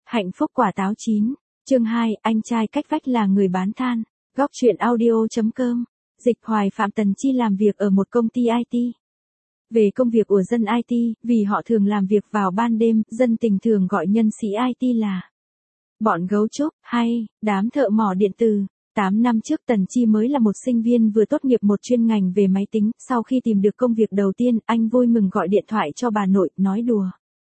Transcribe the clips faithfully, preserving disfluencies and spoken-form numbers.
Hạnh phúc quả táo chín. Chương hai, anh trai cách vách là người bán than. Góc truyện audio.com. Dịch Hoài Phạm Tần Chi làm việc ở một công ty i tê. Về công việc của dân i tê, vì họ thường làm việc vào ban đêm, dân tình thường gọi nhân sĩ i tê là bọn gấu trúc, hay đám thợ mỏ điện tử. tám năm trước Tần Chi mới là một sinh viên vừa tốt nghiệp một chuyên ngành về máy tính, sau khi tìm được công việc đầu tiên, anh vui mừng gọi điện thoại cho bà nội, nói đùa.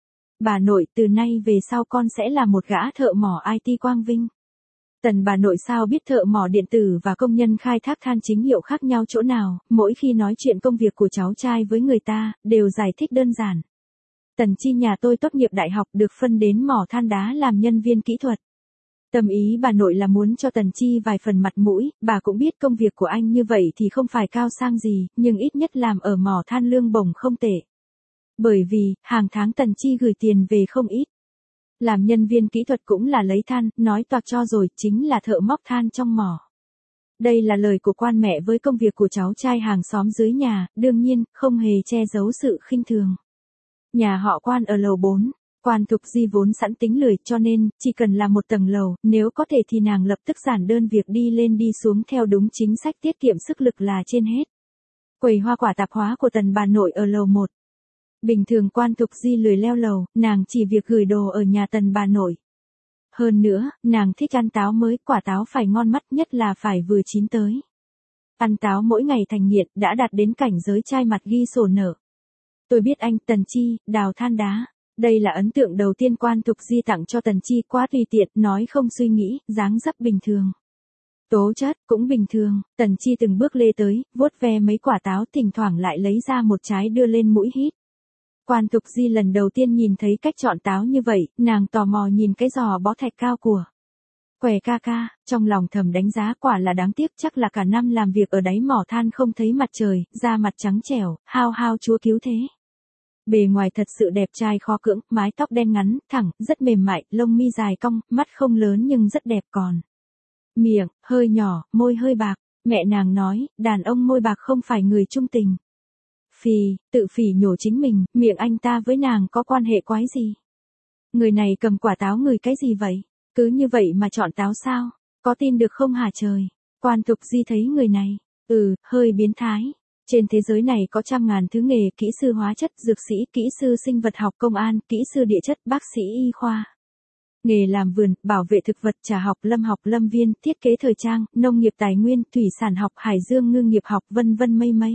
Bà nội, từ nay về sau con sẽ là một gã thợ mỏ i tê quang vinh. Tần bà nội sao biết thợ mỏ điện tử và công nhân khai thác than chính hiệu khác nhau chỗ nào, mỗi khi nói chuyện công việc của cháu trai với người ta, đều giải thích đơn giản. Tần Chi nhà tôi tốt nghiệp đại học được phân đến mỏ than đá làm nhân viên kỹ thuật. Tâm ý bà nội là muốn cho Tần Chi vài phần mặt mũi, bà cũng biết công việc của anh như vậy thì không phải cao sang gì, nhưng ít nhất làm ở mỏ than lương bổng không tệ. Bởi vì, hàng tháng Tần Chi gửi tiền về không ít. Làm nhân viên kỹ thuật cũng là lấy than, nói toạc cho rồi, chính là thợ móc than trong mỏ. Đây là lời của quan mẹ với công việc của cháu trai hàng xóm dưới nhà, đương nhiên, không hề che giấu sự khinh thường. Nhà họ Quan ở lầu bốn. Quan Thục Di vốn sẵn tính lười, cho nên, chỉ cần làm một tầng lầu, nếu có thể thì nàng lập tức giản đơn việc đi lên đi xuống theo đúng chính sách tiết kiệm sức lực là trên hết. Quầy hoa quả tạp hóa của Tần bà nội ở lầu một. Bình thường Quan Thục Di lười leo lầu, nàng chỉ việc gửi đồ ở nhà Tần bà nội. Hơn nữa, nàng thích ăn táo mới, quả táo phải ngon mắt, nhất là phải vừa chín tới. Ăn táo mỗi ngày thành nghiện, đã đạt đến cảnh giới chai mặt ghi sổ nợ. Tôi biết anh, Tần Chi, đào than đá. Đây là ấn tượng đầu tiên Quan Thục Di tặng cho Tần Chi, quá tùy tiện, nói không suy nghĩ, dáng dấp bình thường. Tố chất, cũng bình thường. Tần Chi từng bước lê tới, vuốt ve mấy quả táo, thỉnh thoảng lại lấy ra một trái đưa lên mũi hít. Quan Thục Di lần đầu tiên nhìn thấy cách chọn táo như vậy, nàng tò mò nhìn cái giò bó thạch cao của Què ca ca, trong lòng thầm đánh giá, quả là đáng tiếc, chắc là cả năm làm việc ở đáy mỏ than không thấy mặt trời, da mặt trắng trẻo, hao hao chúa cứu thế. Bề ngoài thật sự đẹp trai khó cưỡng, mái tóc đen ngắn, thẳng, rất mềm mại, lông mi dài cong, mắt không lớn nhưng rất đẹp còn. Miệng, hơi nhỏ, môi hơi bạc, mẹ nàng nói, đàn ông môi bạc không phải người trung tình. Phì, tự phỉ nhổ chính mình, miệng anh ta với nàng có quan hệ quái gì? Người này cầm quả táo ngửi cái gì vậy? Cứ như vậy mà chọn táo sao? Có tin được không hả trời? Quan Thục Di thấy người này, ừ, hơi biến thái. Trên thế giới này có trăm ngàn thứ nghề, kỹ sư hóa chất, dược sĩ, kỹ sư sinh vật học, công an, kỹ sư địa chất, bác sĩ y khoa. Nghề làm vườn, bảo vệ thực vật, trà học, lâm học, lâm viên, thiết kế thời trang, nông nghiệp tài nguyên, thủy sản học, hải dương ngư nghiệp học, vân vân mây mây.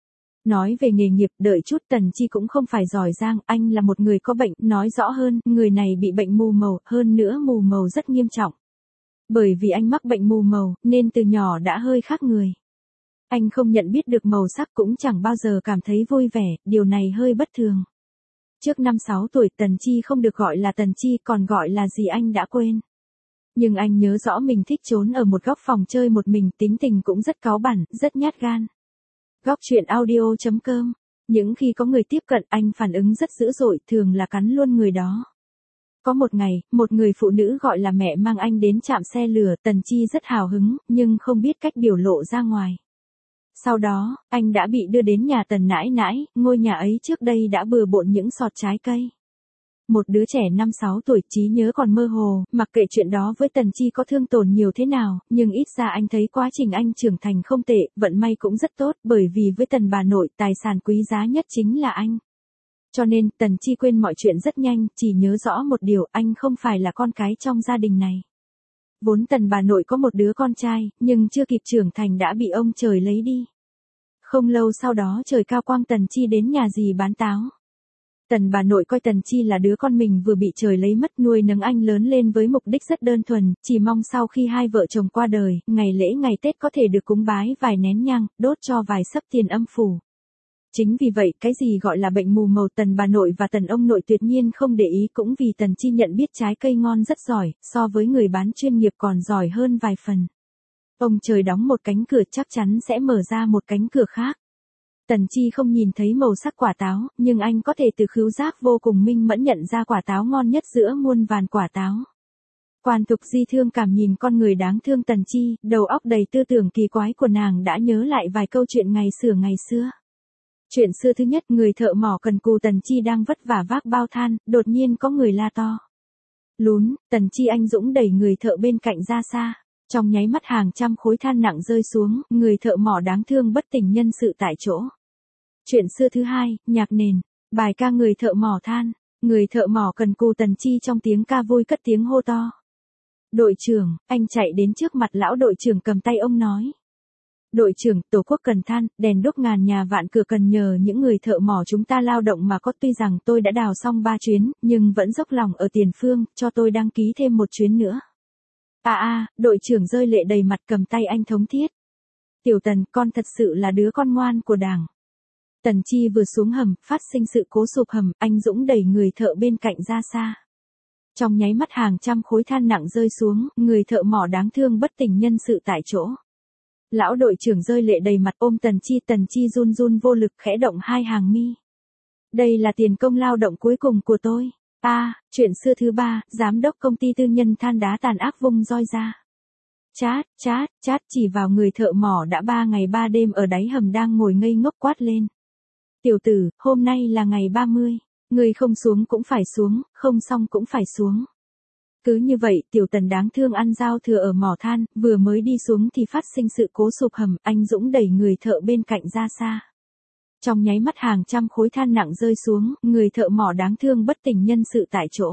Nói về nghề nghiệp, đợi chút, Tần Chi cũng không phải giỏi giang, anh là một người có bệnh, nói rõ hơn, người này bị bệnh mù màu, hơn nữa mù màu rất nghiêm trọng. Bởi vì anh mắc bệnh mù màu, nên từ nhỏ đã hơi khác người. Anh không nhận biết được màu sắc, cũng chẳng bao giờ cảm thấy vui vẻ, điều này hơi bất thường. Trước năm sáu tuổi Tần Chi không được gọi là Tần Chi, còn gọi là gì anh đã quên. Nhưng anh nhớ rõ mình thích trốn ở một góc phòng chơi một mình, tính tình cũng rất cáu bẳn, rất nhát gan. Góc truyện audio.com. Những khi có người tiếp cận, anh phản ứng rất dữ dội, thường là cắn luôn người đó. Có một ngày, một người phụ nữ gọi là mẹ mang anh đến trạm xe lửa, Tần Chi rất hào hứng, nhưng không biết cách biểu lộ ra ngoài. Sau đó, anh đã bị đưa đến nhà Tần nãi nãi, ngôi nhà ấy trước đây đã bừa bộn những sọt trái cây. Một đứa trẻ năm sáu tuổi, trí nhớ còn mơ hồ, mặc kệ chuyện đó với Tần Chi có thương tổn nhiều thế nào, nhưng ít ra anh thấy quá trình anh trưởng thành không tệ, vận may cũng rất tốt, bởi vì với Tần bà nội, tài sản quý giá nhất chính là anh. Cho nên, Tần Chi quên mọi chuyện rất nhanh, chỉ nhớ rõ một điều, anh không phải là con cái trong gia đình này. Vốn Tần bà nội có một đứa con trai, nhưng chưa kịp trưởng thành đã bị ông trời lấy đi. Không lâu sau đó trời cao quang Tần Chi đến nhà dì bán táo. Tần bà nội coi Tần Chi là đứa con mình vừa bị trời lấy mất, nuôi nấng anh lớn lên với mục đích rất đơn thuần, chỉ mong sau khi hai vợ chồng qua đời, ngày lễ ngày Tết có thể được cúng bái vài nén nhang, đốt cho vài sấp tiền âm phủ. Chính vì vậy, cái gì gọi là bệnh mù màu Tần bà nội và Tần ông nội tuyệt nhiên không để ý, cũng vì Tần Chi nhận biết trái cây ngon rất giỏi, so với người bán chuyên nghiệp còn giỏi hơn vài phần. Ông trời đóng một cánh cửa chắc chắn sẽ mở ra một cánh cửa khác. Tần Chi không nhìn thấy màu sắc quả táo, nhưng anh có thể từ khứu giác vô cùng minh mẫn nhận ra quả táo ngon nhất giữa muôn vàn quả táo. Quan Thục Di thương cảm nhìn con người đáng thương Tần Chi, đầu óc đầy tư tưởng kỳ quái của nàng đã nhớ lại vài câu chuyện ngày xưa ngày xưa. Chuyện xưa thứ nhất, người thợ mỏ cần cù Tần Chi đang vất vả vác bao than, đột nhiên có người la to. Lún, Tần Chi anh dũng đẩy người thợ bên cạnh ra xa. Trong nháy mắt hàng trăm khối than nặng rơi xuống, người thợ mỏ đáng thương bất tỉnh nhân sự tại chỗ. Chuyện xưa thứ hai, nhạc nền, bài ca người thợ mỏ than. Người thợ mỏ cần cù Tần Chi trong tiếng ca vui cất tiếng hô to. Đội trưởng, anh chạy đến trước mặt lão đội trưởng cầm tay ông nói. Đội trưởng, tổ quốc cần than, đèn đuốc ngàn nhà vạn cửa cần nhờ những người thợ mỏ chúng ta lao động mà có, tuy rằng tôi đã đào xong ba chuyến, nhưng vẫn dốc lòng ở tiền phương, cho tôi đăng ký thêm một chuyến nữa. À à, đội trưởng rơi lệ đầy mặt cầm tay anh thống thiết. Tiểu Tần, con thật sự là đứa con ngoan của Đảng. Tần Chi vừa xuống hầm, phát sinh sự cố sụp hầm, anh dũng đẩy người thợ bên cạnh ra xa. Trong nháy mắt hàng trăm khối than nặng rơi xuống, người thợ mỏ đáng thương bất tỉnh nhân sự tại chỗ. Lão đội trưởng rơi lệ đầy mặt ôm Tần Chi, Tần Chi run run vô lực khẽ động hai hàng mi. Đây là tiền công lao động cuối cùng của tôi. A, à, chuyện xưa thứ ba, giám đốc công ty tư nhân than đá tàn ác vung roi ra. Chát, chát, chát chỉ vào người thợ mỏ đã ba ngày ba đêm ở đáy hầm đang ngồi ngây ngốc quát lên. Tiểu tử, hôm nay là ngày ba mươi, người không xuống cũng phải xuống, không xong cũng phải xuống. Cứ như vậy, Tiểu Tần đáng thương ăn giao thừa ở mỏ than, vừa mới đi xuống thì phát sinh sự cố sụp hầm, anh dũng đẩy người thợ bên cạnh ra xa. Trong nháy mắt hàng trăm khối than nặng rơi xuống, người thợ mỏ đáng thương bất tỉnh nhân sự tại chỗ.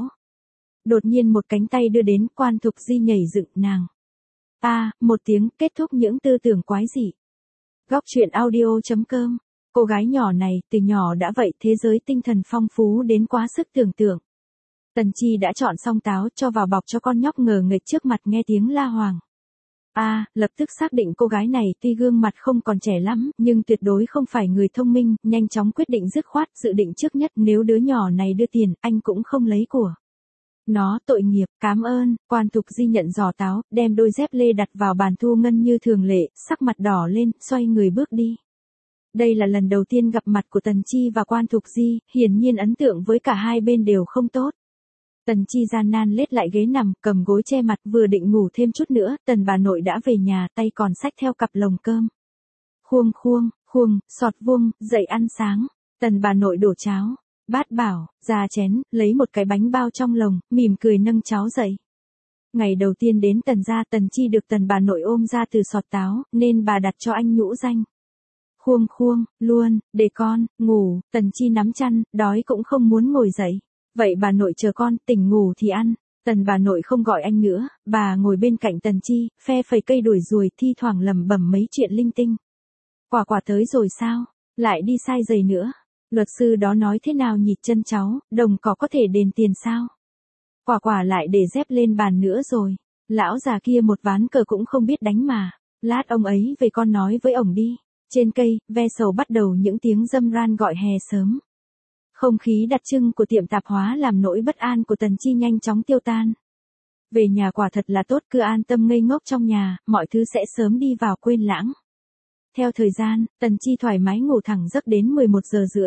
Đột nhiên một cánh tay đưa đến, Quan Thục Di nhảy dựng nàng. A, à, một tiếng kết thúc những tư tưởng quái dị. Góc truyện audio chấm com. Cô gái nhỏ này, từ nhỏ đã vậy, thế giới tinh thần phong phú đến quá sức tưởng tượng. Tần Chi đã chọn xong táo cho vào bọc cho con nhóc ngờ nghệch trước mặt nghe tiếng la hoàng. A, à, lập tức xác định cô gái này tuy gương mặt không còn trẻ lắm, nhưng tuyệt đối không phải người thông minh, nhanh chóng quyết định dứt khoát, dự định trước nhất nếu đứa nhỏ này đưa tiền, anh cũng không lấy của nó, tội nghiệp, cám ơn. Quan Thục Di nhận giò táo, đem đôi dép lê đặt vào bàn thu ngân như thường lệ, sắc mặt đỏ lên, xoay người bước đi. Đây là lần đầu tiên gặp mặt của Tần Chi và Quan Thục Di, hiển nhiên ấn tượng với cả hai bên đều không tốt. Tần Chi gian nan lết lại ghế nằm, cầm gối che mặt, vừa định ngủ thêm chút nữa, Tần bà nội đã về nhà, tay còn xách theo cặp lồng cơm. Khuông khuông, khuông, sọt vuông, dậy ăn sáng. Tần bà nội đổ cháo, bát bảo, ra chén, lấy một cái bánh bao trong lồng, mỉm cười nâng cháo dậy. Ngày đầu tiên đến Tần gia, Tần Chi được Tần bà nội ôm ra từ sọt táo, nên bà đặt cho anh nhũ danh. Khuông khuông, luôn, để con, ngủ. Tần Chi nắm chăn, đói cũng không muốn ngồi dậy. Vậy bà nội chờ con, tỉnh ngủ thì ăn. Tần bà nội không gọi anh nữa, bà ngồi bên cạnh Tần Chi, phe phẩy cây đuổi ruồi, thi thoảng lẩm bẩm mấy chuyện linh tinh. Quả quả tới rồi sao? Lại đi sai giày nữa. Luật sư đó nói thế nào nhỉ chân cháu, đồng cỏ có thể đền tiền sao? Quả quả lại để dép lên bàn nữa rồi. Lão già kia một ván cờ cũng không biết đánh mà. Lát ông ấy về con nói với ổng đi. Trên cây, ve sầu bắt đầu những tiếng râm ran gọi hè sớm. Không khí đặc trưng của tiệm tạp hóa làm nỗi bất an của Tần Chi nhanh chóng tiêu tan. Về nhà quả thật là tốt, cứ an tâm ngây ngốc trong nhà, mọi thứ sẽ sớm đi vào quên lãng. Theo thời gian, Tần Chi thoải mái ngủ thẳng giấc đến mười một giờ rưỡi.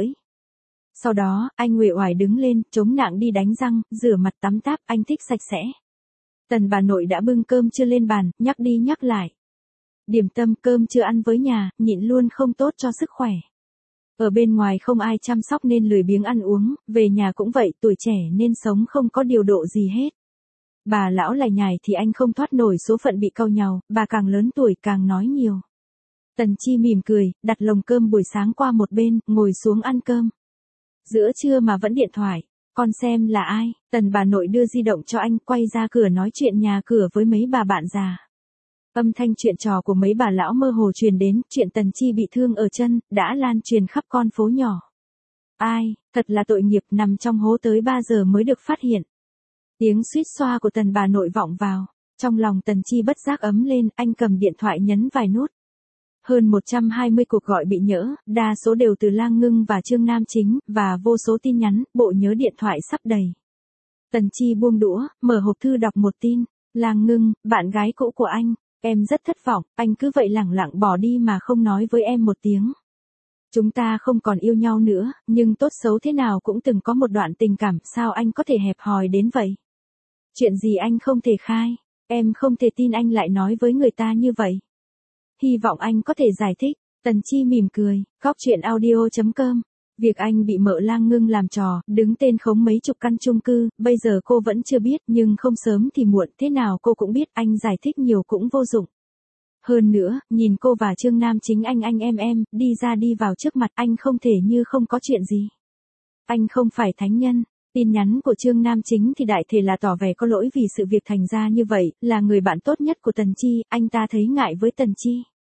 Sau đó, anh uể oải đứng lên, chống nạng đi đánh răng, rửa mặt tắm táp, anh thích sạch sẽ. Tần bà nội đã bưng cơm chưa lên bàn, nhắc đi nhắc lại. Điểm tâm cơm chưa ăn với nhà, nhịn luôn không tốt cho sức khỏe. Ở bên ngoài không ai chăm sóc nên lười biếng ăn uống, về nhà cũng vậy, tuổi trẻ nên sống không có điều độ gì hết. Bà lão lải nhải thì anh không thoát nổi số phận bị cau nhàu, bà càng lớn tuổi càng nói nhiều. Tần Chi mỉm cười, đặt lồng cơm buổi sáng qua một bên, ngồi xuống ăn cơm. Giữa trưa mà vẫn điện thoại, con xem là ai? Tần bà nội đưa di động cho anh, quay ra cửa nói chuyện nhà cửa với mấy bà bạn già. Âm thanh chuyện trò của mấy bà lão mơ hồ truyền đến, chuyện Tần Chi bị thương ở chân, đã lan truyền khắp con phố nhỏ. Ai, thật là tội nghiệp, nằm trong hố tới ba giờ mới được phát hiện. Tiếng suýt xoa của Tần bà nội vọng vào, trong lòng Tần Chi bất giác ấm lên, anh cầm điện thoại nhấn vài nút. Hơn một trăm hai mươi cuộc gọi bị nhỡ, đa số đều từ Lang Ngưng và Trương Nam Chính, và vô số tin nhắn, bộ nhớ điện thoại sắp đầy. Tần Chi buông đũa, mở hộp thư đọc một tin. Lang Ngưng, bạn gái cũ của anh, em rất thất vọng, anh cứ vậy lẳng lặng bỏ đi mà không nói với em một tiếng. Chúng ta không còn yêu nhau nữa, nhưng tốt xấu thế nào cũng từng có một đoạn tình cảm, sao anh có thể hẹp hòi đến vậy? Chuyện gì anh không thể khai, em không thể tin anh lại nói với người ta như vậy. Hy vọng anh có thể giải thích. Tần Chi mỉm cười, góc truyện audio chấm com Việc anh bị Mợ Lang Ngưng làm trò, đứng tên khống mấy chục căn chung cư, bây giờ cô vẫn chưa biết, nhưng không sớm thì muộn, thế nào cô cũng biết, anh giải thích nhiều cũng vô dụng. Hơn nữa, nhìn cô và Trương Nam Chính anh anh em em, đi ra đi vào trước mặt anh không thể như không có chuyện gì. Anh không phải thánh nhân. Tin nhắn của Trương Nam Chính thì đại thể là tỏ vẻ có lỗi vì sự việc thành ra như vậy, là người bạn tốt nhất của Tần Chi, anh ta thấy ngại với Tần Chi.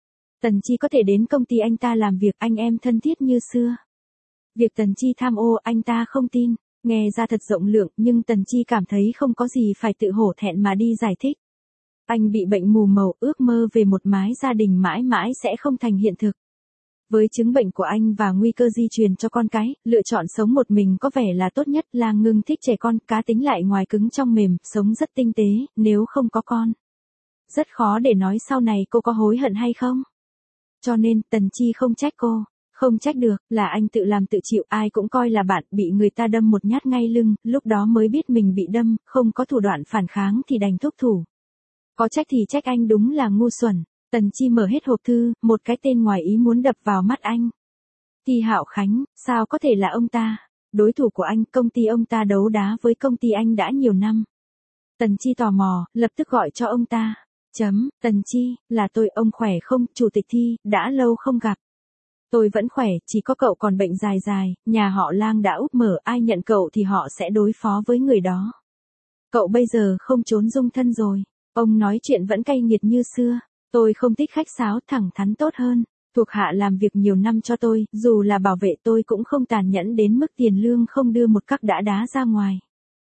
Tần Chi có thể đến công ty anh ta làm việc, anh em thân thiết như xưa. Việc Tần Chi tham ô anh ta không tin, nghe ra thật rộng lượng nhưng Tần Chi cảm thấy không có gì phải tự hổ thẹn mà đi giải thích. Anh bị bệnh mù màu, ước mơ về một mái gia đình mãi mãi sẽ không thành hiện thực. Với chứng bệnh của anh và nguy cơ di truyền cho con cái, lựa chọn sống một mình có vẻ là tốt nhất. Lang Ngưng thích trẻ con, cá tính lại ngoài cứng trong mềm, sống rất tinh tế, nếu không có con. Rất khó để nói sau này cô có hối hận hay không. Cho nên, Tần Chi không trách cô. Không trách được, là anh tự làm tự chịu, ai cũng coi là bạn, bị người ta đâm một nhát ngay lưng, lúc đó mới biết mình bị đâm, không có thủ đoạn phản kháng thì đành thúc thủ. Có trách thì trách anh đúng là ngu xuẩn. Tần Chi mở hết hộp thư, một cái tên ngoài ý muốn đập vào mắt anh. Thi Hạo Khánh, sao có thể là ông ta? Đối thủ của anh, công ty ông ta đấu đá với công ty anh đã nhiều năm. Tần Chi tò mò, lập tức gọi cho ông ta. Chấm, Tần Chi, là tôi, ông khỏe không, Chủ tịch Thi, đã lâu không gặp. Tôi vẫn khỏe, chỉ có cậu còn bệnh dài dài, nhà họ Lang đã úp mở, ai nhận cậu thì họ sẽ đối phó với người đó. Cậu bây giờ không trốn dung thân rồi. Ông nói chuyện vẫn cay nghiệt như xưa. Tôi không thích khách sáo, thẳng thắn tốt hơn. Thuộc hạ làm việc nhiều năm cho tôi, dù là bảo vệ tôi cũng không tàn nhẫn đến mức tiền lương không đưa một cắc đã đá ra ngoài.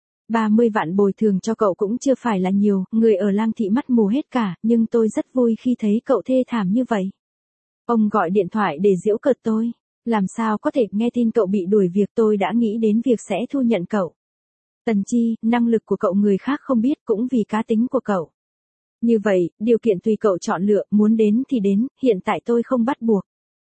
ba mươi vạn bồi thường cho cậu cũng chưa phải là nhiều, người ở Lang thị mắt mù hết cả, nhưng tôi rất vui khi thấy cậu thê thảm như vậy. Ông gọi điện thoại để giễu cợt tôi. Làm sao có thể, nghe tin cậu bị đuổi việc, tôi đã nghĩ đến việc sẽ thu nhận cậu. Tần Chi, năng lực của cậu người khác không biết, cũng vì cá tính của cậu. Như vậy, điều kiện tùy cậu chọn lựa, muốn đến thì đến, hiện tại tôi không bắt buộc.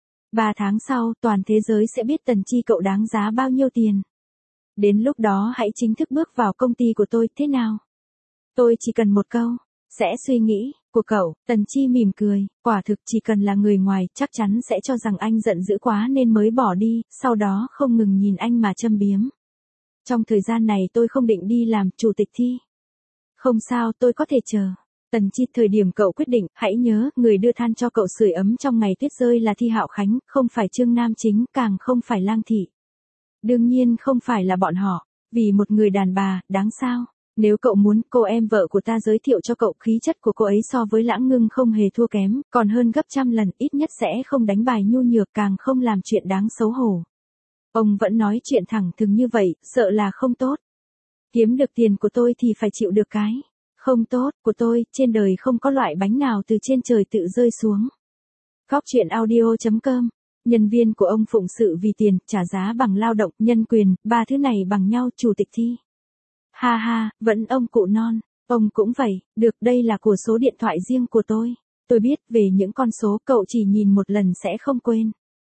Ba tháng sau, toàn thế giới sẽ biết Tần Chi cậu đáng giá bao nhiêu tiền. Đến lúc đó hãy chính thức bước vào công ty của tôi, thế nào? Tôi chỉ cần một câu, sẽ suy nghĩ, của cậu. Tần Chi mỉm cười, quả thực chỉ cần là người ngoài, chắc chắn sẽ cho rằng anh giận dữ quá nên mới bỏ đi, sau đó không ngừng nhìn anh mà châm biếm. Trong thời gian này tôi không định đi làm Chủ tịch Thi. Không sao, tôi có thể chờ. Tần Chi, thời điểm cậu quyết định, hãy nhớ, người đưa than cho cậu sưởi ấm trong ngày tuyết rơi là Thi Hạo Khánh, không phải Trương Nam Chính, càng không phải Lang Thị. Đương nhiên không phải là bọn họ, vì một người đàn bà, đáng sao? Nếu cậu muốn, cô em vợ của ta giới thiệu cho cậu, khí chất của cô ấy so với Lãng Ngưng không hề thua kém, còn hơn gấp trăm lần, ít nhất sẽ không đánh bài nhu nhược, càng không làm chuyện đáng xấu hổ. Ông vẫn nói chuyện thẳng thừng như vậy, sợ là không tốt. Kiếm được tiền của tôi thì phải chịu được cái không tốt của tôi, trên đời không có loại bánh nào từ trên trời tự rơi xuống. Góc truyện audio chấm com. Nhân viên của ông phụng sự vì tiền, trả giá bằng lao động, nhân quyền, ba thứ này bằng nhau, Chủ tịch Thi. Ha ha, vẫn ông cụ non. Ông cũng vậy, được, đây là của số điện thoại riêng của tôi. Tôi biết, về những con số, cậu chỉ nhìn một lần sẽ không quên.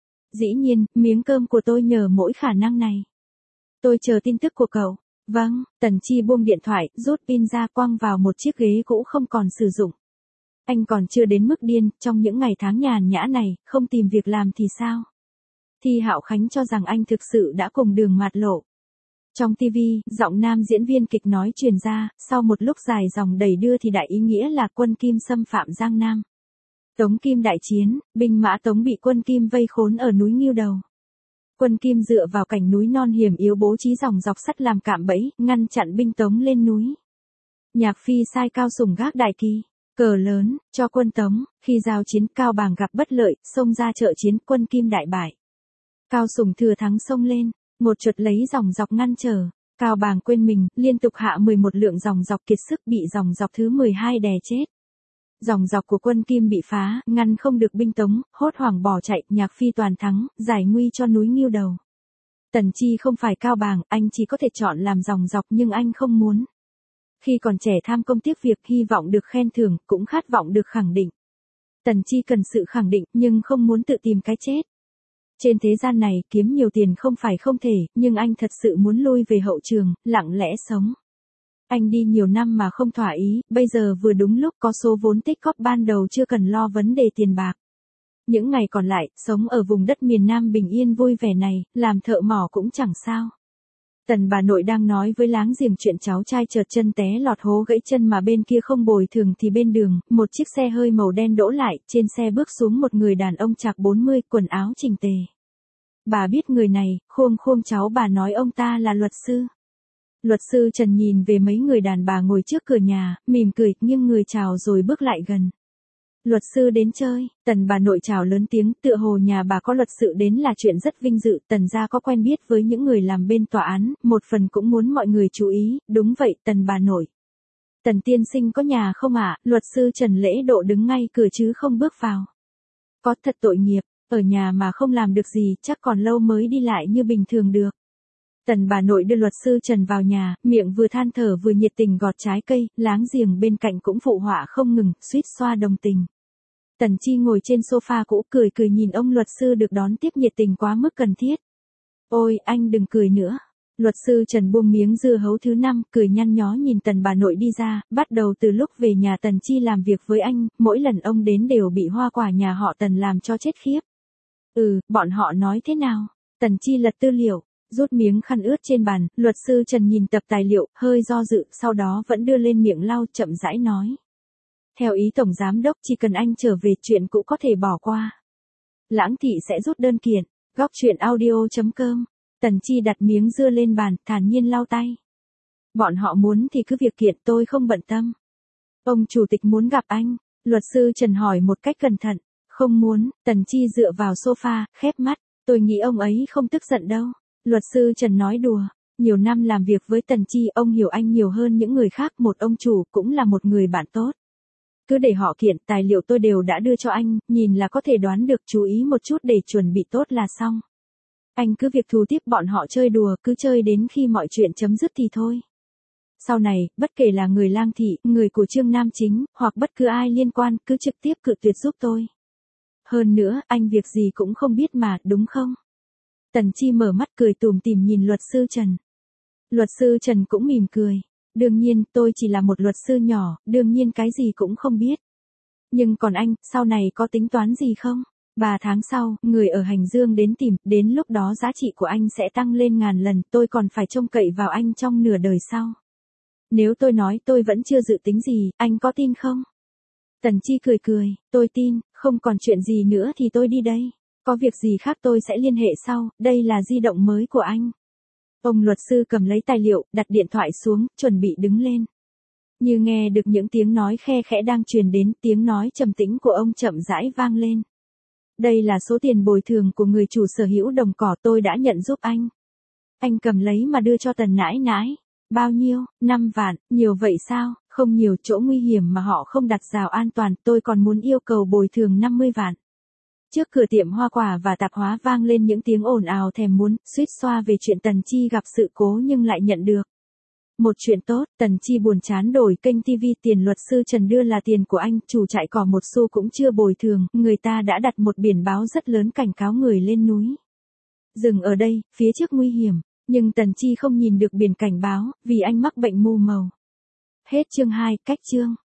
Dĩ nhiên, miếng cơm của tôi nhờ mỗi khả năng này. Tôi chờ tin tức của cậu. Vâng, Tần Chi buông điện thoại, rút pin ra, quăng vào một chiếc ghế cũ không còn sử dụng. Anh còn chưa đến mức điên, trong những ngày tháng nhàn nhã này, không tìm việc làm thì sao? Thi Hạo Khánh cho rằng anh thực sự đã cùng đường mạt lộ. Trong ti vi, giọng nam diễn viên kịch nói truyền ra, sau một lúc dài dòng đẩy đưa thì đại ý nghĩa là quân Kim xâm phạm Giang Nam. Tống Kim đại chiến, binh mã Tống bị quân Kim vây khốn ở núi Ngưu Đầu. Quân Kim dựa vào cảnh núi non hiểm yếu bố trí dòng dọc sắt làm cạm bẫy, ngăn chặn binh Tống lên núi. Nhạc Phi sai Cao Sùng gác đại kỳ, cờ lớn, cho quân Tống, khi giao chiến Cao Bàng gặp bất lợi, xông ra trợ chiến, quân Kim đại bại. Cao Sùng thừa thắng xông lên, một chuột lấy dòng dọc ngăn trở, Cao Bàng quên mình, liên tục hạ mười một lượng dòng dọc kiệt sức, bị dòng dọc thứ mười hai đè chết. Dòng dọc của quân Kim bị phá, ngăn không được binh Tống, hốt hoảng bỏ chạy, Nhạc Phi toàn thắng, giải nguy cho núi Ngưu Đầu. Tần Chi không phải Cao Bàng, anh chỉ có thể chọn làm dòng dọc nhưng anh không muốn. Khi còn trẻ tham công tiếc việc, hy vọng được khen thưởng, cũng khát vọng được khẳng định. Tần Chi cần sự khẳng định, nhưng không muốn tự tìm cái chết. Trên thế gian này, kiếm nhiều tiền không phải không thể, nhưng anh thật sự muốn lui về hậu trường, lặng lẽ sống. Anh đi nhiều năm mà không thỏa ý, bây giờ vừa đúng lúc có số vốn tích góp ban đầu chưa cần lo vấn đề tiền bạc. Những ngày còn lại, sống ở vùng đất miền Nam bình yên vui vẻ này, làm thợ mỏ cũng chẳng sao. Tần bà nội đang nói với láng giềng chuyện cháu trai trượt chân té lọt hố gãy chân mà bên kia không bồi thường thì bên đường, một chiếc xe hơi màu đen đỗ lại, trên xe bước xuống một người đàn ông chạc bốn mươi, quần áo chỉnh tề. Bà biết người này, khôm khôm cháu bà nói ông ta là luật sư. Luật sư Trần nhìn về mấy người đàn bà ngồi trước cửa nhà, mỉm cười, nghiêng người chào rồi bước lại gần. Luật sư đến chơi, Tần bà nội chào lớn tiếng, tựa hồ nhà bà có luật sự đến là chuyện rất vinh dự, Tần gia có quen biết với những người làm bên tòa án, một phần cũng muốn mọi người chú ý, đúng vậy, Tần bà nội. Tần tiên sinh có nhà không ạ? Luật sư Trần lễ độ đứng ngay cửa chứ không bước vào. Có, thật tội nghiệp, ở nhà mà không làm được gì, chắc còn lâu mới đi lại như bình thường được. Tần bà nội đưa luật sư Trần vào nhà, miệng vừa than thở vừa nhiệt tình gọt trái cây, láng giềng bên cạnh cũng phụ họa không ngừng, suýt xoa đồng tình. Tần Chi ngồi trên sofa cũ cười cười nhìn ông luật sư được đón tiếp nhiệt tình quá mức cần thiết. Ôi, anh đừng cười nữa. Luật sư Trần buông miếng dưa hấu thứ năm, cười nhăn nhó nhìn Tần bà nội đi ra, bắt đầu từ lúc về nhà Tần Chi làm việc với anh, mỗi lần ông đến đều bị hoa quả nhà họ Tần làm cho chết khiếp. Ừ, bọn họ nói thế nào? Tần Chi lật tư liệu. Rút miếng khăn ướt trên bàn, luật sư Trần nhìn tập tài liệu, hơi do dự, sau đó vẫn đưa lên miệng lau, chậm rãi nói. Theo ý Tổng Giám Đốc, chỉ cần anh trở về chuyện cũ có thể bỏ qua. Lãng Thị sẽ rút đơn kiện. Góc truyện audio chấm com. Tần Chi đặt miếng dưa lên bàn, thản nhiên lau tay. Bọn họ muốn thì cứ việc kiện, tôi không bận tâm. Ông chủ tịch muốn gặp anh. Luật sư Trần hỏi một cách cẩn thận. Không muốn, Tần Chi dựa vào sofa, khép mắt. Tôi nghĩ ông ấy không tức giận đâu. Luật sư Trần nói đùa, nhiều năm làm việc với Tần Chi, ông hiểu anh nhiều hơn những người khác, một ông chủ cũng là một người bạn tốt. Cứ để họ kiện, tài liệu tôi đều đã đưa cho anh, nhìn là có thể đoán được, chú ý một chút để chuẩn bị tốt là xong. Anh cứ việc thu tiếp bọn họ chơi đùa, cứ chơi đến khi mọi chuyện chấm dứt thì thôi. Sau này, bất kể là người Lang Thị, người của Trương Nam Chính, hoặc bất cứ ai liên quan, cứ trực tiếp cự tuyệt giúp tôi. Hơn nữa, anh việc gì cũng không biết mà, đúng không? Tần Chi mở mắt cười tủm tỉm nhìn luật sư Trần. Luật sư Trần cũng mỉm cười. Đương nhiên, tôi chỉ là một luật sư nhỏ, đương nhiên cái gì cũng không biết. Nhưng còn anh, sau này có tính toán gì không? Ba tháng sau, người ở Hành Dương đến tìm, đến lúc đó giá trị của anh sẽ tăng lên ngàn lần, tôi còn phải trông cậy vào anh trong nửa đời sau. Nếu tôi nói tôi vẫn chưa dự tính gì, anh có tin không? Tần Chi cười cười, tôi tin, không còn chuyện gì nữa thì tôi đi đây. Có việc gì khác tôi sẽ liên hệ sau, đây là di động mới của anh. Ông luật sư cầm lấy tài liệu, đặt điện thoại xuống, chuẩn bị đứng lên. Như nghe được những tiếng nói khe khẽ đang truyền đến, tiếng nói trầm tĩnh của ông chậm rãi vang lên. Đây là số tiền bồi thường của người chủ sở hữu đồng cỏ tôi đã nhận giúp anh. Anh cầm lấy mà đưa cho Tần nãi nãi. Bao nhiêu? năm vạn, nhiều vậy sao? Không nhiều, chỗ nguy hiểm mà họ không đặt rào an toàn, tôi còn muốn yêu cầu bồi thường năm mươi vạn. Trước cửa tiệm hoa quả và tạp hóa vang lên những tiếng ồn ào thèm muốn, suýt xoa về chuyện Tần Chi gặp sự cố nhưng lại nhận được một chuyện tốt. Tần Chi buồn chán đổi kênh ti vi, tiền luật sư Trần đưa là tiền của anh, chủ trại cỏ một xu cũng chưa bồi thường, người ta đã đặt một biển báo rất lớn cảnh cáo người lên núi. Dừng ở đây, phía trước nguy hiểm, nhưng Tần Chi không nhìn được biển cảnh báo, vì anh mắc bệnh mù màu. Hết chương hai, cách chương.